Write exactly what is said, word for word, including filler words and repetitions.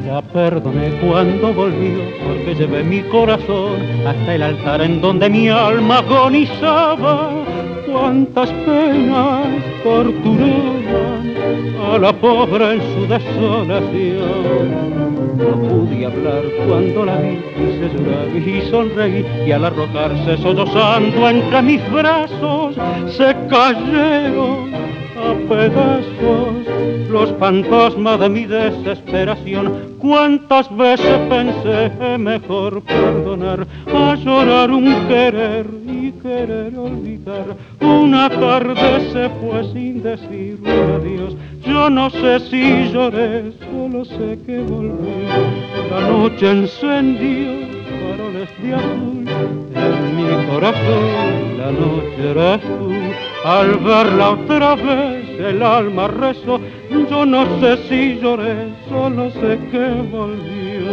La perdoné cuando volvió, porque llevé mi corazón hasta el altar en donde mi alma agonizaba. Cuántas penas torturaban a la pobre en su desolación. No pude hablar cuando la vi, quise llorar y sonreí, y al arrojarse sollozando entre mis brazos, se cayeron a pedazos los fantasmas de mi desesperación. Cuántas veces pensé mejor perdonar, a llorar un querer y querer olvidar. Una tarde se fue sin decir un adiós. Yo no sé si lloré, solo sé que volví. La noche encendió faroles de azul en mi corazón. La noche eres tú. Al verla otra vez el alma rezó. Yo no sé si lloré, solo sé que volvió.